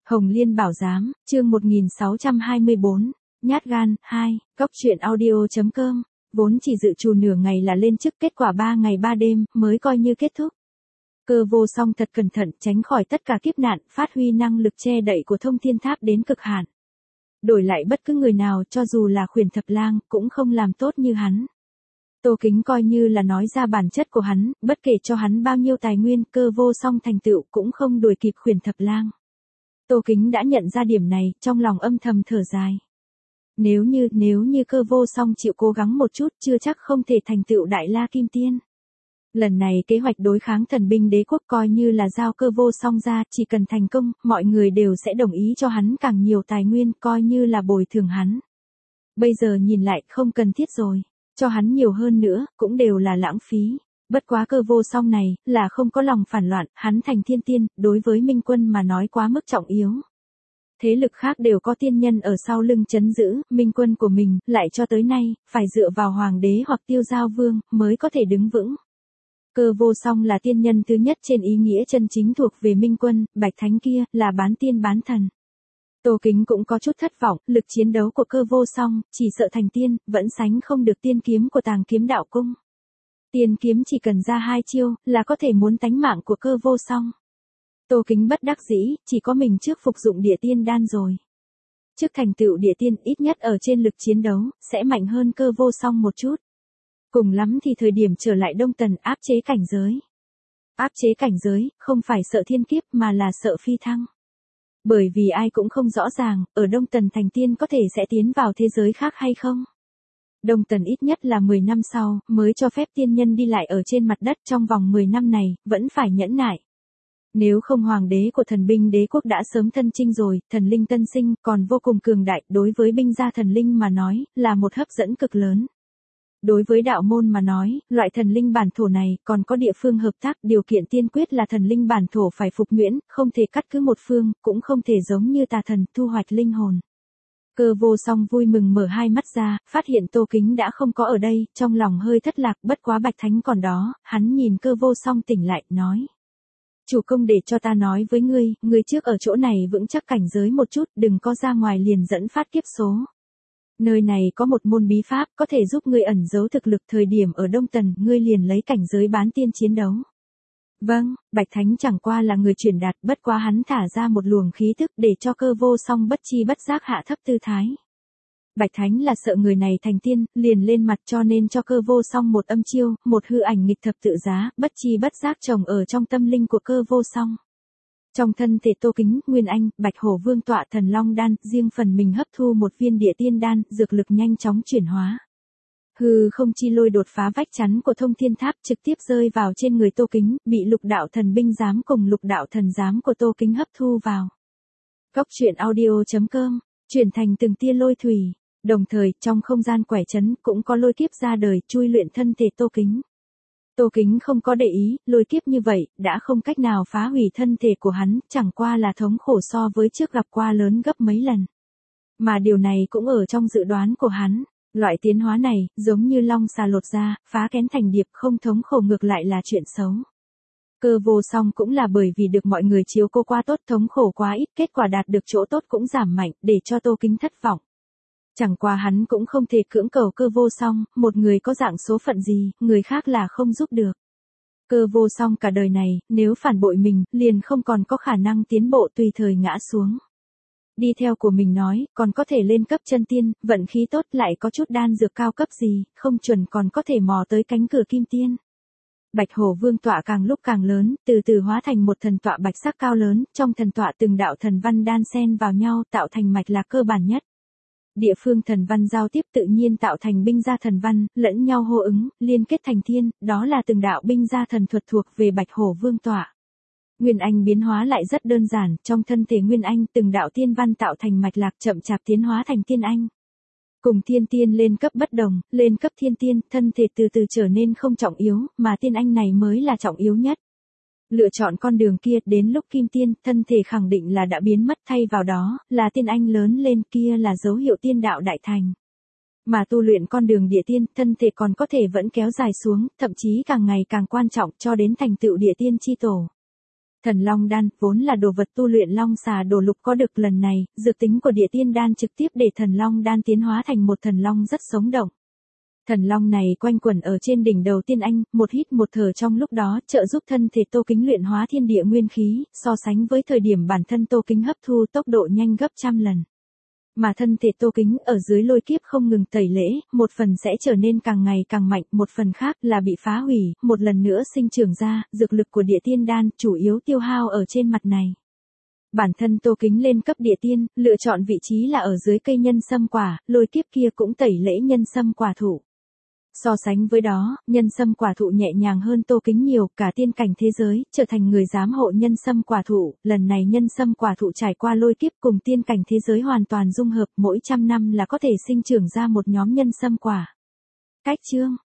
Hồng Liên Bảo Giám, chương 1624, Nhát Gan, 2, Cóc truyện audio.com, vốn chỉ dự trù nửa ngày là lên chức, kết quả 3 ngày 3 đêm, mới coi như kết thúc. Cơ Vô Song thật cẩn thận tránh khỏi tất cả kiếp nạn, phát huy năng lực che đậy của Thông Thiên Tháp đến cực hạn. Đổi lại bất cứ người nào cho dù là Khuyển Thập Lang, cũng không làm tốt như hắn. Tô Kính coi như là nói ra bản chất của hắn, bất kể cho hắn bao nhiêu tài nguyên, Cơ Vô Song thành tựu cũng không đuổi kịp Khuyển Thập Lang. Tô Kính đã nhận ra điểm này, trong lòng âm thầm thở dài. Nếu như Cơ Vô Song chịu cố gắng một chút, chưa chắc không thể thành tựu Đại La Kim Tiên. Lần này kế hoạch đối kháng Thần Binh Đế Quốc coi như là giao Cơ Vô Song ra, chỉ cần thành công, mọi người đều sẽ đồng ý cho hắn càng nhiều tài nguyên, coi như là bồi thường hắn. Bây giờ nhìn lại không cần thiết rồi, cho hắn nhiều hơn nữa, cũng đều là lãng phí. Bất quá Cơ Vô Song này, là không có lòng phản loạn, hắn thành thiên tiên, đối với Minh Quân mà nói quá mức trọng yếu. Thế lực khác đều có tiên nhân ở sau lưng trấn giữ, Minh Quân của mình, lại cho tới nay, phải dựa vào Hoàng đế hoặc Tiêu Giao Vương, mới có thể đứng vững. Cơ Vô Song là tiên nhân thứ nhất trên ý nghĩa chân chính thuộc về Minh Quân, Bạch Thánh kia, là bán tiên bán thần. Tô Kính cũng có chút thất vọng, lực chiến đấu của Cơ Vô Song, chỉ sợ thành tiên, vẫn sánh không được tiên kiếm của Tàng Kiếm Đạo Cung. Tiên kiếm chỉ cần ra 2 chiêu, là có thể muốn tánh mạng của Cơ Vô Song. Tô Kính bất đắc dĩ, chỉ có mình trước phục dụng địa tiên đan rồi. Trước thành tựu địa tiên, ít nhất ở trên lực chiến đấu, sẽ mạnh hơn Cơ Vô Song một chút. Cùng lắm thì thời điểm trở lại Đông Tần áp chế cảnh giới. Áp chế cảnh giới, không phải sợ thiên kiếp mà là sợ phi thăng. Bởi vì ai cũng không rõ ràng, ở Đông Tần thành tiên có thể sẽ tiến vào thế giới khác hay không. Đông Tần ít nhất là 10 năm sau, mới cho phép tiên nhân đi lại ở trên mặt đất, trong vòng 10 năm này, vẫn phải nhẫn nại. Nếu không Hoàng đế của Thần Binh Đế Quốc đã sớm thân chinh rồi, thần linh tân sinh, còn vô cùng cường đại, đối với binh gia thần linh mà nói, là một hấp dẫn cực lớn. Đối với đạo môn mà nói, loại thần linh bản thổ này, còn có địa phương hợp tác, điều kiện tiên quyết là thần linh bản thổ phải phục nhuyễn, không thể cắt cứ một phương, cũng không thể giống như tà thần, thu hoạch linh hồn. Cơ Vô Song vui mừng mở hai mắt ra, phát hiện Tô Kính đã không có ở đây, trong lòng hơi thất lạc, bất quá Bạch Thánh còn đó, hắn nhìn Cơ Vô Song tỉnh lại, nói. Chủ công để cho ta nói với ngươi trước ở chỗ này vững chắc cảnh giới một chút, đừng có ra ngoài liền dẫn phát kiếp số. Nơi này có một môn bí pháp, có thể giúp ngươi ẩn giấu thực lực, thời điểm ở Đông Tần, ngươi liền lấy cảnh giới bán tiên chiến đấu. Vâng, Bạch Thánh chẳng qua là người truyền đạt, bất quá hắn thả ra một luồng khí thức để cho Cơ Vô Song bất chi bất giác hạ thấp tư thái. Bạch Thánh là sợ người này thành tiên, liền lên mặt cho nên cho Cơ Vô Song một âm chiêu, một hư ảnh nghịch thập tự giá, bất chi bất giác trồng ở trong tâm linh của Cơ Vô Song. Trong thân thể Tô Kính, Nguyên Anh, Bạch Hổ Vương tọa Thần Long đan, riêng phần mình hấp thu một viên địa tiên đan, dược lực nhanh chóng chuyển hóa. Hư không chi lôi đột phá vách chắn của Thông Thiên Tháp, trực tiếp rơi vào trên người Tô Kính, bị Lục Đạo Thần Binh Giám cùng Lục Đạo Thần Giám của Tô Kính hấp thu vào. Cóc truyện audio.com, chuyển thành từng tia lôi thủy, đồng thời trong không gian quẻ trấn cũng có lôi kiếp ra đời, chui luyện thân thể Tô Kính. Tô Kính không có để ý, lôi kiếp như vậy, đã không cách nào phá hủy thân thể của hắn, chẳng qua là thống khổ so với trước gặp qua lớn gấp mấy lần. Mà điều này cũng ở trong dự đoán của hắn, loại tiến hóa này, giống như long xà lột da, phá kén thành điệp, không thống khổ ngược lại là chuyện xấu. Cơ Vô Song cũng là bởi vì được mọi người chiếu cố quá tốt, thống khổ quá ít, kết quả đạt được chỗ tốt cũng giảm mạnh, để cho Tô Kính thất vọng. Chẳng qua hắn cũng không thể cưỡng cầu Cơ Vô Song, một người có dạng số phận gì, người khác là không giúp được. Cơ Vô Song cả đời này, nếu phản bội mình, liền không còn có khả năng tiến bộ, tùy thời ngã xuống. Đi theo của mình nói, còn có thể lên cấp chân tiên, vận khí tốt, lại có chút đan dược cao cấp gì, không chuẩn còn có thể mò tới cánh cửa kim tiên. Bạch Hổ Vương tọa càng lúc càng lớn, từ từ hóa thành một thần tọa bạch sắc cao lớn, trong thần tọa từng đạo thần văn đan xen vào nhau, tạo thành mạch lạc cơ bản nhất. Địa phương thần văn giao tiếp tự nhiên tạo thành binh gia thần văn, lẫn nhau hô ứng, liên kết thành thiên, đó là từng đạo binh gia thần thuật thuộc về Bạch Hổ Vương tọa. Nguyên Anh biến hóa lại rất đơn giản, trong thân thể Nguyên Anh từng đạo tiên văn tạo thành mạch lạc chậm chạp tiến hóa thành tiên anh. Cùng thiên tiên lên cấp bất đồng, lên cấp thiên tiên, thân thể từ từ trở nên không trọng yếu, mà tiên anh này mới là trọng yếu nhất. Lựa chọn con đường kia, đến lúc kim tiên, thân thể khẳng định là đã biến mất, thay vào đó, là tiên anh lớn lên, kia là dấu hiệu tiên đạo đại thành. Mà tu luyện con đường địa tiên, thân thể còn có thể vẫn kéo dài xuống, thậm chí càng ngày càng quan trọng cho đến thành tựu địa tiên chi tổ. Thần Long đan vốn là đồ vật tu luyện long xà đồ lục có được, lần này, dược tính của địa tiên đan trực tiếp để thần Long đan tiến hóa thành một thần long rất sống động. Thần Long này quanh quẩn ở trên đỉnh đầu Tiên Anh, một hít một thở trong lúc đó, trợ giúp thân thể Tô Kính luyện hóa thiên địa nguyên khí, so sánh với thời điểm bản thân Tô Kính hấp thu tốc độ nhanh gấp trăm lần. Mà thân thể Tô Kính ở dưới lôi kiếp không ngừng tẩy lễ, một phần sẽ trở nên càng ngày càng mạnh, một phần khác là bị phá hủy, một lần nữa sinh trưởng ra, dược lực của địa tiên đan chủ yếu tiêu hao ở trên mặt này. Bản thân Tô Kính lên cấp địa tiên, lựa chọn vị trí là ở dưới cây nhân sâm quả, lôi kiếp kia cũng tẩy lễ nhân sâm quả thụ. So sánh với đó, nhân sâm quả thụ nhẹ nhàng hơn Tô Kính nhiều, cả tiên cảnh thế giới, trở thành người giám hộ nhân sâm quả thụ, lần này nhân sâm quả thụ trải qua lôi kiếp cùng tiên cảnh thế giới hoàn toàn dung hợp, mỗi trăm năm là có thể sinh trưởng ra một nhóm nhân sâm quả. Cách chương